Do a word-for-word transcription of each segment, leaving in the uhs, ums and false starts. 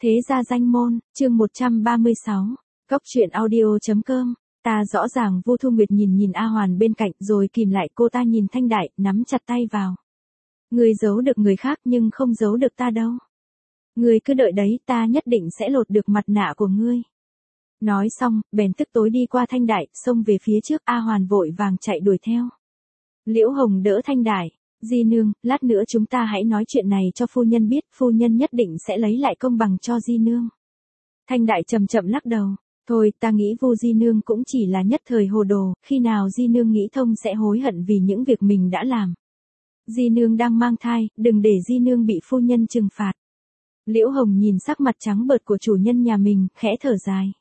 Thế gia danh môn, chương một trăm ba mươi sáu, Cốc truyện audio chấm com. Ta rõ ràng Vu Thu Nguyệt nhìn nhìn A Hoàn bên cạnh rồi kìm lại cô ta nhìn Thanh Đại, nắm chặt tay vào. Ngươi giấu được người khác nhưng không giấu được ta đâu. Ngươi cứ đợi đấy, ta nhất định sẽ lột được mặt nạ của ngươi. Nói xong, bèn tức tối đi qua Thanh Đại, xông về phía trước. A Hoàn vội vàng chạy đuổi theo. Liễu Hồng đỡ Thanh Đại. Di nương, lát nữa chúng ta hãy nói chuyện này cho phu nhân biết, phu nhân nhất định sẽ lấy lại công bằng cho Di nương. Thanh Đại chậm chậm lắc đầu. Thôi, ta nghĩ Vu Di nương cũng chỉ là nhất thời hồ đồ, khi nào Di nương nghĩ thông sẽ hối hận vì những việc mình đã làm. Di nương đang mang thai, đừng để Di nương bị phu nhân trừng phạt. Liễu Hồng nhìn sắc mặt trắng bợt của chủ nhân nhà mình, khẽ thở dài.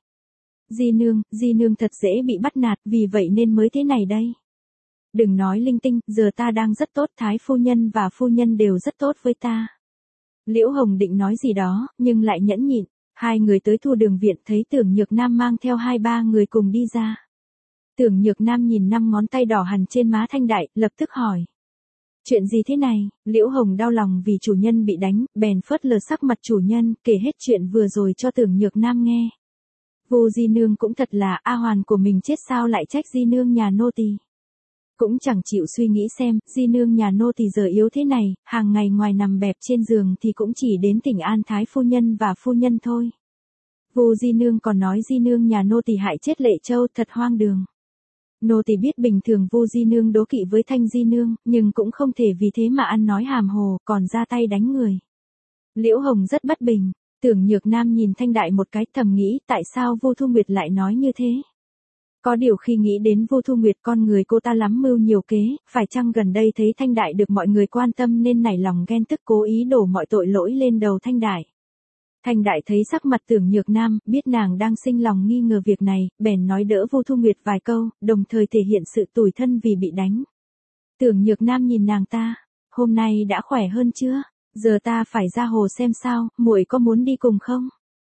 Di nương, Di nương thật dễ bị bắt nạt, vì vậy nên mới thế này đây. Đừng nói linh tinh, giờ ta đang rất tốt, Thái phu nhân và phu nhân đều rất tốt với ta. Liễu Hồng định nói gì đó, nhưng lại nhẫn nhịn. Hai người tới Thu Đường viện thấy Tưởng Nhược Nam mang theo hai ba người cùng đi ra. Tưởng Nhược Nam nhìn năm ngón tay đỏ hằn trên má Thanh Đại, lập tức hỏi. Chuyện gì thế này? Liễu Hồng đau lòng vì chủ nhân bị đánh, bèn phớt lờ sắc mặt chủ nhân, kể hết chuyện vừa rồi cho Tưởng Nhược Nam nghe. Vu Di nương cũng thật là, A Hoàn của mình chết sao lại trách Di nương nhà nô tỳ. Cũng chẳng chịu suy nghĩ xem, Di nương nhà nô tỳ giờ yếu thế này, hàng ngày ngoài nằm bẹp trên giường thì cũng chỉ đến thỉnh an Thái phu nhân và phu nhân thôi. Vu Di nương còn nói Di nương nhà nô tỳ hại chết Lệ Châu, thật hoang đường. Nô tỳ biết bình thường Vu Di nương đố kỵ với Thanh Di nương, nhưng cũng không thể vì thế mà ăn nói hàm hồ, còn ra tay đánh người. Liễu Hồng rất bất bình. Tưởng Nhược Nam nhìn Thanh Đại một cái, thầm nghĩ tại sao Vu Thu Nguyệt lại nói như thế. Có điều khi nghĩ đến Vu Thu Nguyệt, con người cô ta lắm mưu nhiều kế, phải chăng gần đây thấy Thanh Đại được mọi người quan tâm nên nảy lòng ghen tức cố ý đổ mọi tội lỗi lên đầu Thanh Đại. Thanh Đại thấy sắc mặt Tưởng Nhược Nam, biết nàng đang sinh lòng nghi ngờ việc này, bèn nói đỡ Vu Thu Nguyệt vài câu, đồng thời thể hiện sự tủi thân vì bị đánh. Tưởng Nhược Nam nhìn nàng ta, hôm nay đã khỏe hơn chưa? Giờ ta phải ra hồ xem sao, muội có muốn đi cùng không?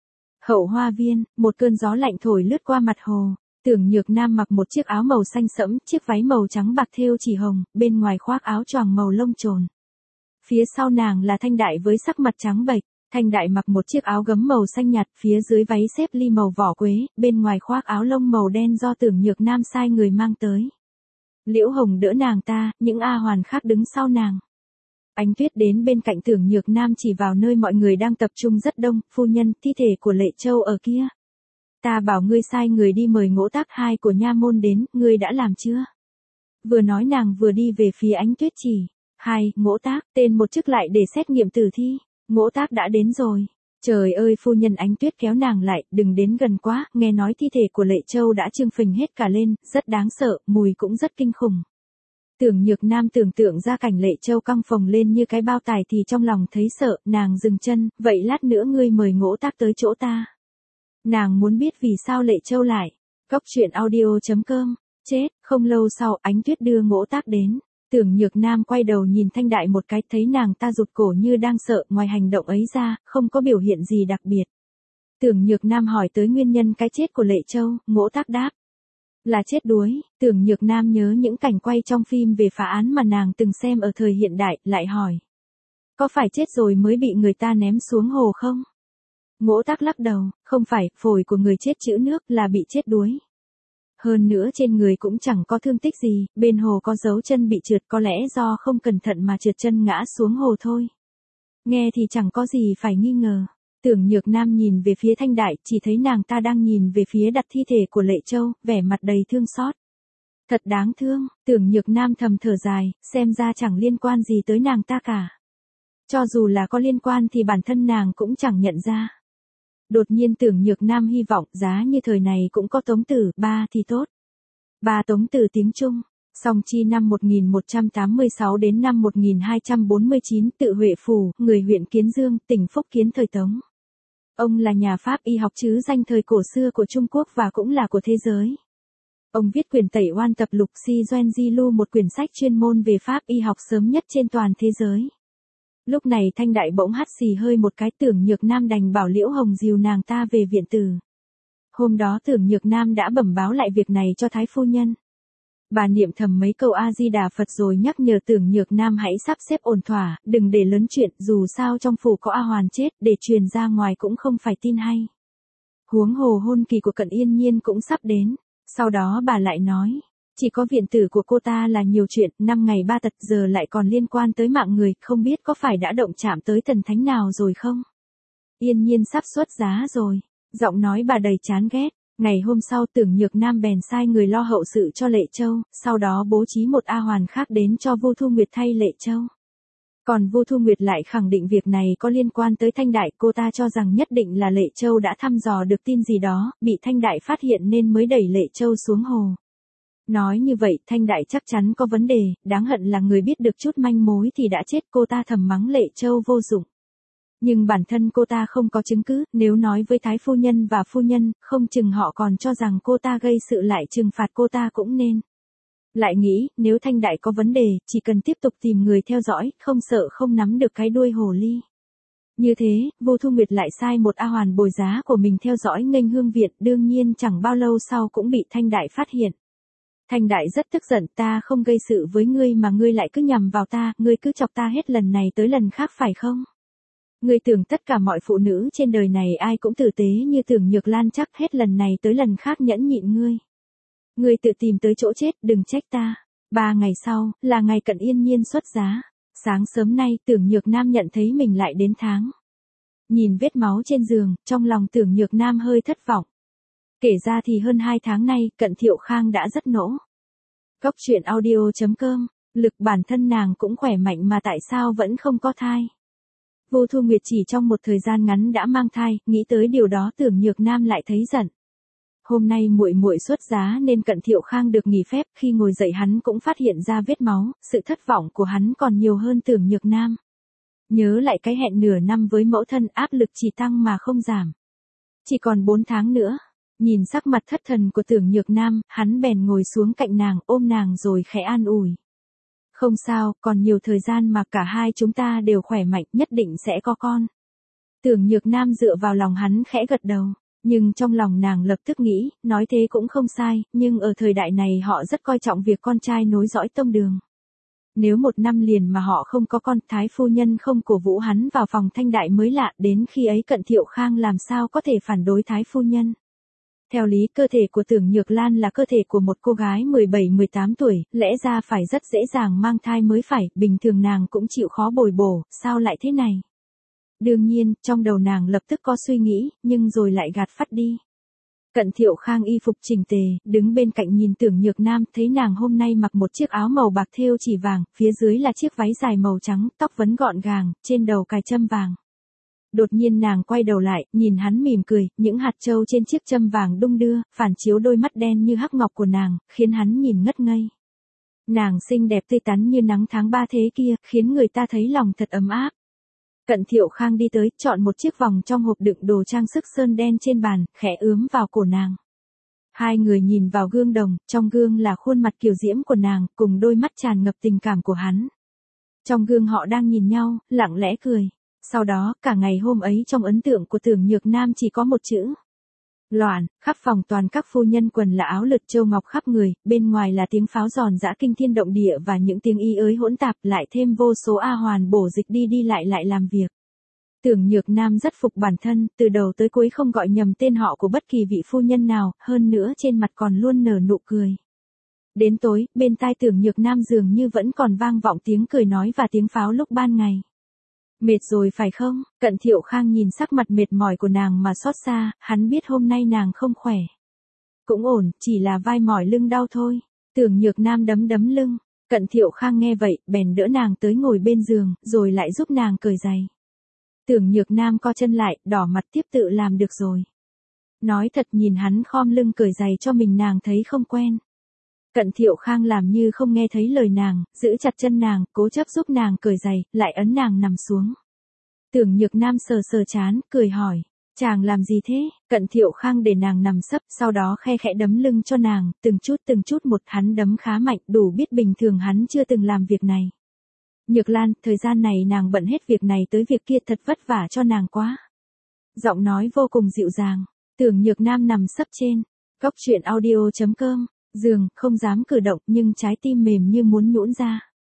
Hậu Hoa Viên, một cơn gió lạnh thổi lướt qua mặt hồ. Tưởng Nhược Nam mặc một chiếc áo màu xanh sẫm, chiếc váy màu trắng bạc thêu chỉ hồng, bên ngoài khoác áo choàng màu lông chồn. Phía sau nàng là Thanh Đại với sắc mặt trắng bệch. Thanh Đại mặc một chiếc áo gấm màu xanh nhạt, phía dưới váy xếp ly màu vỏ quế, bên ngoài khoác áo lông màu đen do Tưởng Nhược Nam sai người mang tới. Liễu Hồng đỡ nàng ta, những A Hoàn khác đứng sau nàng. Ánh Tuyết đến bên cạnh Tưởng Nhược Nam chỉ vào nơi mọi người đang tập trung rất đông, phu nhân, thi thể của Lệ Châu ở kia. Ta bảo ngươi sai người đi mời Ngỗ Tác hai của nha môn đến, ngươi đã làm chưa? Vừa nói nàng vừa đi về phía Ánh Tuyết chỉ. Hai, Ngỗ Tác, tên một chức lại để xét nghiệm tử thi. Ngỗ Tác đã đến rồi. Trời ơi, phu nhân. Ánh Tuyết kéo nàng lại, đừng đến gần quá, nghe nói thi thể của Lệ Châu đã trương phình hết cả lên, rất đáng sợ, mùi cũng rất kinh khủng. Tưởng Nhược Nam tưởng tượng ra cảnh Lệ Châu căng phồng lên như cái bao tải thì trong lòng thấy sợ, nàng dừng chân, vậy lát nữa ngươi mời Ngỗ Tác tới chỗ ta. Nàng muốn biết vì sao Lệ Châu lại. Cốc truyện audio chấm com. Chết, không lâu sau Ánh Tuyết đưa Ngỗ Tác đến. Tưởng Nhược Nam quay đầu nhìn Thanh Đại một cái, thấy nàng ta rụt cổ như đang sợ, ngoài hành động ấy ra, không có biểu hiện gì đặc biệt. Tưởng Nhược Nam hỏi tới nguyên nhân cái chết của Lệ Châu, Ngỗ Tác đáp. Là chết đuối. Tưởng Nhược Nam nhớ những cảnh quay trong phim về phá án mà nàng từng xem ở thời hiện đại, lại hỏi. Có phải chết rồi mới bị người ta ném xuống hồ không? Ngỗ Tác lắc đầu, không phải, phổi của người chết trữ nước, là bị chết đuối. Hơn nữa trên người cũng chẳng có thương tích gì, bên hồ có dấu chân bị trượt, có lẽ do không cẩn thận mà trượt chân ngã xuống hồ thôi. Nghe thì chẳng có gì phải nghi ngờ. Tưởng Nhược Nam nhìn về phía Thanh Đại, chỉ thấy nàng ta đang nhìn về phía đặt thi thể của Lệ Châu, vẻ mặt đầy thương xót. Thật đáng thương. Tưởng Nhược Nam thầm thở dài, xem ra chẳng liên quan gì tới nàng ta cả. Cho dù là có liên quan thì bản thân nàng cũng chẳng nhận ra. Đột nhiên Tưởng Nhược Nam hy vọng giá như thời này cũng có Tống Tử, ba thì tốt. Ba Tống Tử tiếng Trung. Song Chi năm một nghìn một trăm tám mươi sáu đến năm một nghìn hai trăm bốn mươi chín, tự Huệ Phủ, người huyện Kiến Dương, tỉnh Phúc Kiến thời Tống. Ông là nhà Pháp y học chứ danh thời cổ xưa của Trung Quốc và cũng là của thế giới. Ông viết quyển Tẩy Oan Tập Lục Si Doen Di Lu, một quyển sách chuyên môn về Pháp y học sớm nhất trên toàn thế giới. Lúc này Thanh Đại bỗng hắt xì hơi một cái, Tưởng Nhược Nam đành bảo Liễu Hồng dìu nàng ta về viện tử. Hôm đó Tưởng Nhược Nam đã bẩm báo lại việc này cho Thái phu nhân. Bà niệm thầm mấy câu A-di-đà Phật rồi nhắc nhở Tưởng Nhược Nam hãy sắp xếp ổn thỏa, đừng để lớn chuyện, dù sao trong phủ có A Hoàn chết, để truyền ra ngoài cũng không phải tin hay. Huống hồ hôn kỳ của Cận Yên Nhiên cũng sắp đến. Sau đó bà lại nói, chỉ có viện tử của cô ta là nhiều chuyện, năm ngày ba tật giờ lại còn liên quan tới mạng người, không biết có phải đã động chạm tới thần thánh nào rồi không? Yên Nhiên sắp xuất giá rồi. Giọng nói bà đầy chán ghét. Ngày hôm sau Tưởng Nhược Nam bèn sai người lo hậu sự cho Lệ Châu, sau đó bố trí một A Hoàn khác đến cho Vu Thu Nguyệt thay Lệ Châu. Còn Vu Thu Nguyệt lại khẳng định việc này có liên quan tới Thanh Đại, cô ta cho rằng nhất định là Lệ Châu đã thăm dò được tin gì đó, bị Thanh Đại phát hiện nên mới đẩy Lệ Châu xuống hồ. Nói như vậy Thanh Đại chắc chắn có vấn đề, đáng hận là người biết được chút manh mối thì đã chết, cô ta thầm mắng Lệ Châu vô dụng. Nhưng bản thân cô ta không có chứng cứ, nếu nói với Thái Phu Nhân và Phu Nhân, không chừng họ còn cho rằng cô ta gây sự lại trừng phạt cô ta cũng nên. Lại nghĩ, nếu Thanh Đại có vấn đề, chỉ cần tiếp tục tìm người theo dõi, không sợ không nắm được cái đuôi hồ ly. Như thế, Vu Thu Nguyệt lại sai một A Hoàn bồi giá của mình theo dõi nghênh hương viện, đương nhiên chẳng bao lâu sau cũng bị Thanh Đại phát hiện. Thanh Đại rất tức giận, ta không gây sự với ngươi mà ngươi lại cứ nhằm vào ta, ngươi cứ chọc ta hết lần này tới lần khác phải không? Ngươi tưởng tất cả mọi phụ nữ trên đời này ai cũng tử tế như Tưởng Nhược Lan chắc hết lần này tới lần khác nhẫn nhịn ngươi. Ngươi tự tìm tới chỗ chết, đừng trách ta. Ba ngày sau, là ngày Cận Yên Nhiên xuất giá. Sáng sớm nay Tưởng Nhược Nam nhận thấy mình lại đến tháng. Nhìn vết máu trên giường, trong lòng Tưởng Nhược Nam hơi thất vọng. Kể ra thì hơn hai tháng nay, Cận Thiệu Khang đã rất nỗ. Cốc truyện audio chấm com, lực bản thân nàng cũng khỏe mạnh mà tại sao vẫn không có thai. Vu Thu Nguyệt chỉ trong một thời gian ngắn đã mang thai, nghĩ tới điều đó Tưởng Nhược Nam lại thấy giận. Hôm nay muội muội xuất giá nên Cận Thiệu Khang được nghỉ phép, khi ngồi dậy hắn cũng phát hiện ra vết máu, sự thất vọng của hắn còn nhiều hơn Tưởng Nhược Nam. Nhớ lại cái hẹn nửa năm với mẫu thân, áp lực chỉ tăng mà không giảm. Chỉ còn bốn tháng nữa, nhìn sắc mặt thất thần của Tưởng Nhược Nam, hắn bèn ngồi xuống cạnh nàng, ôm nàng rồi khẽ an ủi. Không sao, còn nhiều thời gian mà cả hai chúng ta đều khỏe mạnh, nhất định sẽ có con. Tưởng Nhược Nam dựa vào lòng hắn khẽ gật đầu, nhưng trong lòng nàng lập tức nghĩ, nói thế cũng không sai, nhưng ở thời đại này họ rất coi trọng việc con trai nối dõi tông đường. Nếu một năm liền mà họ không có con, Thái Phu Nhân không cổ vũ hắn vào phòng Thanh Đại mới lạ, đến khi ấy Cận Thiệu Khang làm sao có thể phản đối Thái Phu Nhân. Theo lý cơ thể của Tưởng Nhược Lan là cơ thể của một cô gái mười bảy mười tám tuổi, lẽ ra phải rất dễ dàng mang thai mới phải, bình thường nàng cũng chịu khó bồi bổ, sao lại thế này? Đương nhiên, trong đầu nàng lập tức có suy nghĩ, nhưng rồi lại gạt phắt đi. Cận Thiệu Khang y phục chỉnh tề, đứng bên cạnh nhìn Tưởng Nhược Nam, thấy nàng hôm nay mặc một chiếc áo màu bạc thêu chỉ vàng, phía dưới là chiếc váy dài màu trắng, tóc vấn gọn gàng, trên đầu cài châm vàng. Đột nhiên nàng quay đầu lại, nhìn hắn mỉm cười, những hạt châu trên chiếc châm vàng đung đưa, phản chiếu đôi mắt đen như hắc ngọc của nàng, khiến hắn nhìn ngất ngây. Nàng xinh đẹp tươi tắn như nắng tháng ba thế kia, khiến người ta thấy lòng thật ấm áp. Cận Thiệu Khang đi tới, chọn một chiếc vòng trong hộp đựng đồ trang sức sơn đen trên bàn, khẽ ướm vào cổ nàng. Hai người nhìn vào gương đồng, trong gương là khuôn mặt kiều diễm của nàng, cùng đôi mắt tràn ngập tình cảm của hắn. Trong gương họ đang nhìn nhau, lặng lẽ cười. Sau đó, cả ngày hôm ấy trong ấn tượng của Tưởng Nhược Nam chỉ có một chữ. Loạn, khắp phòng toàn các phu nhân quần là áo lượt châu ngọc khắp người, bên ngoài là tiếng pháo giòn giã kinh thiên động địa và những tiếng y ới hỗn tạp, lại thêm vô số A Hoàn bổ dịch đi đi lại lại làm việc. Tưởng Nhược Nam rất phục bản thân, từ đầu tới cuối không gọi nhầm tên họ của bất kỳ vị phu nhân nào, hơn nữa trên mặt còn luôn nở nụ cười. Đến tối, bên tai Tưởng Nhược Nam dường như vẫn còn vang vọng tiếng cười nói và tiếng pháo lúc ban ngày. Mệt rồi phải không? Cận Thiệu Khang nhìn sắc mặt mệt mỏi của nàng mà xót xa, hắn biết hôm nay nàng không khỏe. Cũng ổn, chỉ là vai mỏi lưng đau thôi. Tưởng Nhược Nam đấm đấm lưng. Cận Thiệu Khang nghe vậy, bèn đỡ nàng tới ngồi bên giường, rồi lại giúp nàng cởi giày. Tưởng Nhược Nam co chân lại, đỏ mặt tiếp tự làm được rồi. Nói thật nhìn hắn khom lưng cởi giày cho mình nàng thấy không quen. Cận Thiệu Khang làm như không nghe thấy lời nàng, giữ chặt chân nàng, cố chấp giúp nàng cởi giày, lại ấn nàng nằm xuống. Tưởng Nhược Nam sờ sờ chán, cười hỏi, chàng làm gì thế? Cận Thiệu Khang để nàng nằm sấp, sau đó khe khẽ đấm lưng cho nàng, từng chút từng chút một, hắn đấm khá mạnh, đủ biết bình thường hắn chưa từng làm việc này. Nhược Lan, thời gian này nàng bận hết việc này tới việc kia, thật vất vả cho nàng quá. Giọng nói vô cùng dịu dàng. Tưởng Nhược Nam nằm sấp trên cốc truyện audio chấm com giường, không dám cử động nhưng trái tim mềm như muốn nhũn ra.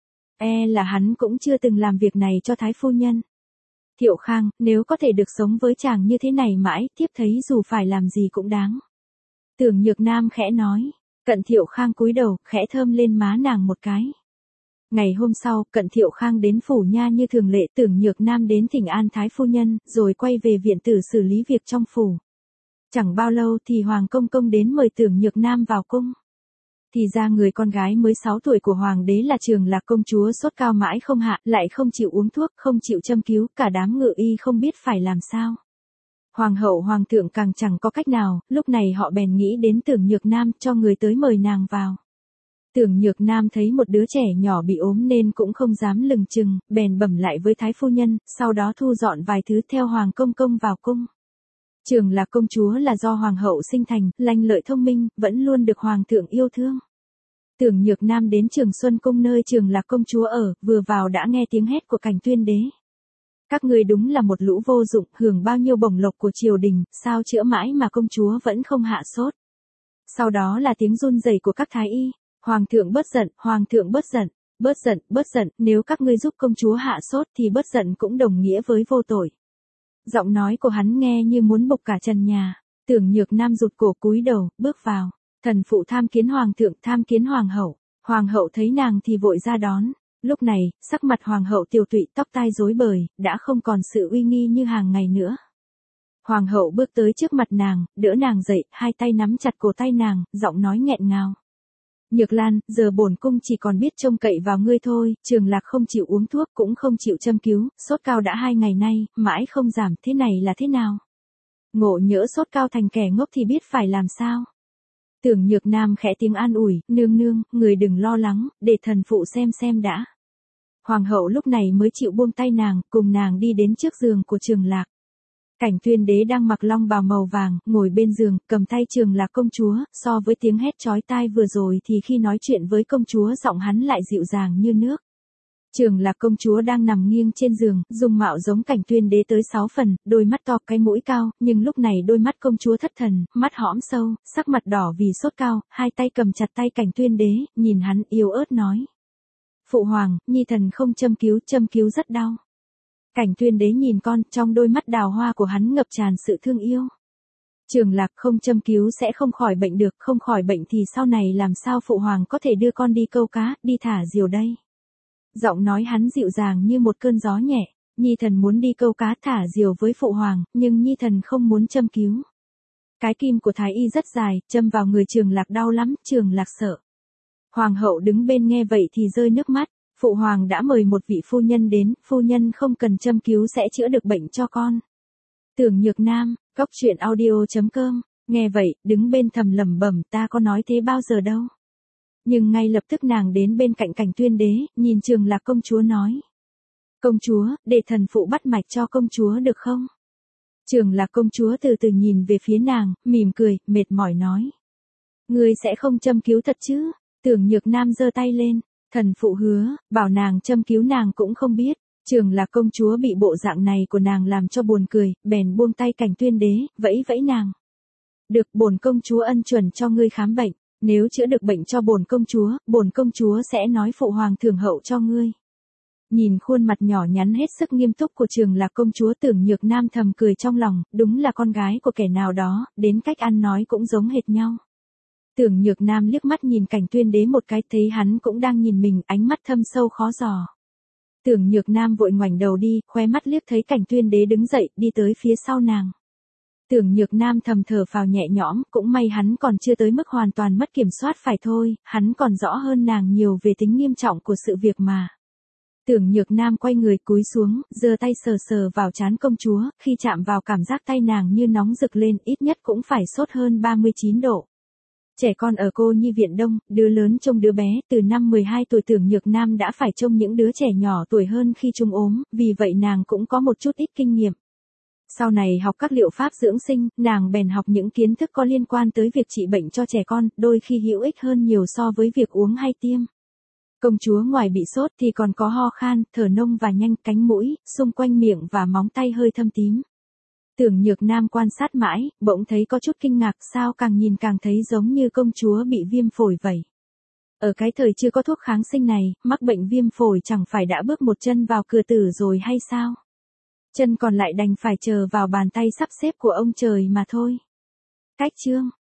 E là hắn cũng chưa từng làm việc này cho thái phu nhân. Thiệu Khang, nếu có thể được sống với chàng như thế này mãi, thiếp thấy dù phải làm gì cũng đáng. Tưởng Nhược Nam khẽ nói. Cận Thiệu Khang cúi đầu, khẽ thơm lên má nàng một cái. Ngày hôm sau, Cận Thiệu Khang đến phủ nha như thường lệ, Tưởng Nhược Nam đến thỉnh an thái phu nhân, rồi quay về viện tử xử lý việc trong phủ. Chẳng bao lâu thì Hoàng Công Công đến mời Tưởng Nhược Nam vào cung. Thì ra người con gái mới sáu tuổi của Hoàng đế là Trường Lạc công chúa sốt cao mãi không hạ, lại không chịu uống thuốc, không chịu châm cứu, cả đám ngự y không biết phải làm sao. Hoàng hậu Hoàng thượng càng chẳng có cách nào, lúc này họ bèn nghĩ đến Tưởng Nhược Nam, cho người tới mời nàng vào. Tưởng Nhược Nam thấy một đứa trẻ nhỏ bị ốm nên cũng không dám lừng chừng, bèn bẩm lại với thái phu nhân, sau đó thu dọn vài thứ theo Hoàng Công Công vào cung. Trường Lạc công chúa là do Hoàng hậu sinh thành, lanh lợi thông minh, vẫn luôn được Hoàng thượng yêu thương. Tưởng Nhược Nam đến Trường Xuân cung nơi Trường Lạc công chúa ở, vừa vào đã nghe tiếng hét của Cảnh Tuyên đế. Các ngươi đúng là một lũ vô dụng, hưởng bao nhiêu bổng lộc của triều đình, sao chữa mãi mà công chúa vẫn không hạ sốt. Sau đó là tiếng run rẩy của các thái y. Hoàng thượng bớt giận, Hoàng thượng bớt giận, bớt giận, bớt giận, nếu các ngươi giúp công chúa hạ sốt thì bớt giận cũng đồng nghĩa với vô tội. Giọng nói của hắn nghe như muốn bộc cả trần nhà. Tưởng Nhược Nam rụt cổ cúi đầu, bước vào. Thần phụ tham kiến Hoàng thượng, tham kiến Hoàng hậu. Hoàng hậu thấy nàng thì vội ra đón. Lúc này, sắc mặt Hoàng hậu tiều tụy, tóc tai rối bời, đã không còn sự uy nghi như hàng ngày nữa. Hoàng hậu bước tới trước mặt nàng, đỡ nàng dậy, hai tay nắm chặt cổ tay nàng, giọng nói nghẹn ngào. Nhược Lan, giờ bổn cung chỉ còn biết trông cậy vào ngươi thôi, Trường Lạc không chịu uống thuốc cũng không chịu châm cứu, sốt cao đã hai ngày nay, mãi không giảm, thế này là thế nào? Ngộ nhỡ sốt cao thành kẻ ngốc thì biết phải làm sao? Tưởng Nhược Nam khẽ tiếng an ủi, nương nương, người đừng lo lắng, để thần phụ xem xem đã. Hoàng hậu lúc này mới chịu buông tay nàng, cùng nàng đi đến trước giường của Trường Lạc. Cảnh Tuyên đế đang mặc long bào màu vàng, ngồi bên giường, cầm tay Trường Lạc công chúa, so với tiếng hét chói tai vừa rồi thì khi nói chuyện với công chúa giọng hắn lại dịu dàng như nước. Trường Lạc công chúa đang nằm nghiêng trên giường, dung mạo giống Cảnh Tuyên đế tới sáu phần, đôi mắt to, cái mũi cao, nhưng lúc này đôi mắt công chúa thất thần, mắt hõm sâu, sắc mặt đỏ vì sốt cao, hai tay cầm chặt tay Cảnh Tuyên đế, nhìn hắn yếu ớt nói. Phụ hoàng, nhi thần không châm cứu, châm cứu rất đau. Cảnh Tuyên đế nhìn con, trong đôi mắt đào hoa của hắn ngập tràn sự thương yêu. Trường Lạc không châm cứu sẽ không khỏi bệnh được, không khỏi bệnh thì sau này làm sao phụ hoàng có thể đưa con đi câu cá, đi thả diều đây. Giọng nói hắn dịu dàng như một cơn gió nhẹ, nhi thần muốn đi câu cá thả diều với phụ hoàng, nhưng nhi thần không muốn châm cứu. Cái kim của thái y rất dài, châm vào người Trường Lạc đau lắm, Trường Lạc sợ. Hoàng hậu đứng bên nghe vậy thì rơi nước mắt. Phụ hoàng đã mời một vị phu nhân đến, phu nhân không cần châm cứu sẽ chữa được bệnh cho con. Tưởng Nhược Nam, góc truyện audio chấm com, nghe vậy, đứng bên thầm lẩm bẩm, ta có nói thế bao giờ đâu. Nhưng ngay lập tức nàng đến bên cạnh Cảnh Tuyên đế, nhìn Trường Lạc công chúa nói. Công chúa, để thần phụ bắt mạch cho công chúa được không? Trường Lạc công chúa từ từ nhìn về phía nàng, mỉm cười, mệt mỏi nói. Ngươi sẽ không châm cứu thật chứ? Tưởng Nhược Nam giơ tay lên. Thần phụ hứa, bảo nàng châm cứu nàng cũng không biết. Trường Lạc công chúa bị bộ dạng này của nàng làm cho buồn cười, bèn buông tay Cảnh Tuyên đế, vẫy vẫy nàng. Được, bổn công chúa ân chuẩn cho ngươi khám bệnh, nếu chữa được bệnh cho bổn công chúa, bổn công chúa sẽ nói phụ hoàng thưởng hậu cho ngươi. Nhìn khuôn mặt nhỏ nhắn hết sức nghiêm túc của Trường Lạc công chúa, Tưởng Nhược Nam thầm cười trong lòng, đúng là con gái của kẻ nào đó, đến cách ăn nói cũng giống hệt nhau. Tưởng Nhược Nam liếc mắt nhìn Cảnh Tuyên đế một cái, thấy hắn cũng đang nhìn mình, ánh mắt thâm sâu khó dò. Tưởng Nhược Nam vội ngoảnh đầu đi, khóe mắt liếc thấy Cảnh Tuyên đế đứng dậy, đi tới phía sau nàng. Tưởng Nhược Nam thầm thở phào nhẹ nhõm, cũng may hắn còn chưa tới mức hoàn toàn mất kiểm soát phải thôi, hắn còn rõ hơn nàng nhiều về tính nghiêm trọng của sự việc mà. Tưởng Nhược Nam quay người cúi xuống, giơ tay sờ sờ vào trán công chúa, khi chạm vào cảm giác tay nàng như nóng rực lên, ít nhất cũng phải sốt hơn ba mươi chín độ. Trẻ con ở cô nhi viện Đông, đứa lớn trông đứa bé, từ năm mười hai tuổi Tưởng Nhược Nam đã phải trông những đứa trẻ nhỏ tuổi hơn khi chúng ốm, vì vậy nàng cũng có một chút ít kinh nghiệm. Sau này học các liệu pháp dưỡng sinh, nàng bèn học những kiến thức có liên quan tới việc trị bệnh cho trẻ con, đôi khi hữu ích hơn nhiều so với việc uống hay tiêm. Công chúa ngoài bị sốt thì còn có ho khan, thở nông và nhanh, cánh mũi, xung quanh miệng và móng tay hơi thâm tím. Tưởng Nhược Nam quan sát mãi, bỗng thấy có chút kinh ngạc, sao càng nhìn càng thấy giống như công chúa bị viêm phổi vậy. Ở cái thời chưa có thuốc kháng sinh này, mắc bệnh viêm phổi chẳng phải đã bước một chân vào cửa tử rồi hay sao? Chân còn lại đành phải chờ vào bàn tay sắp xếp của ông trời mà thôi. Cách chương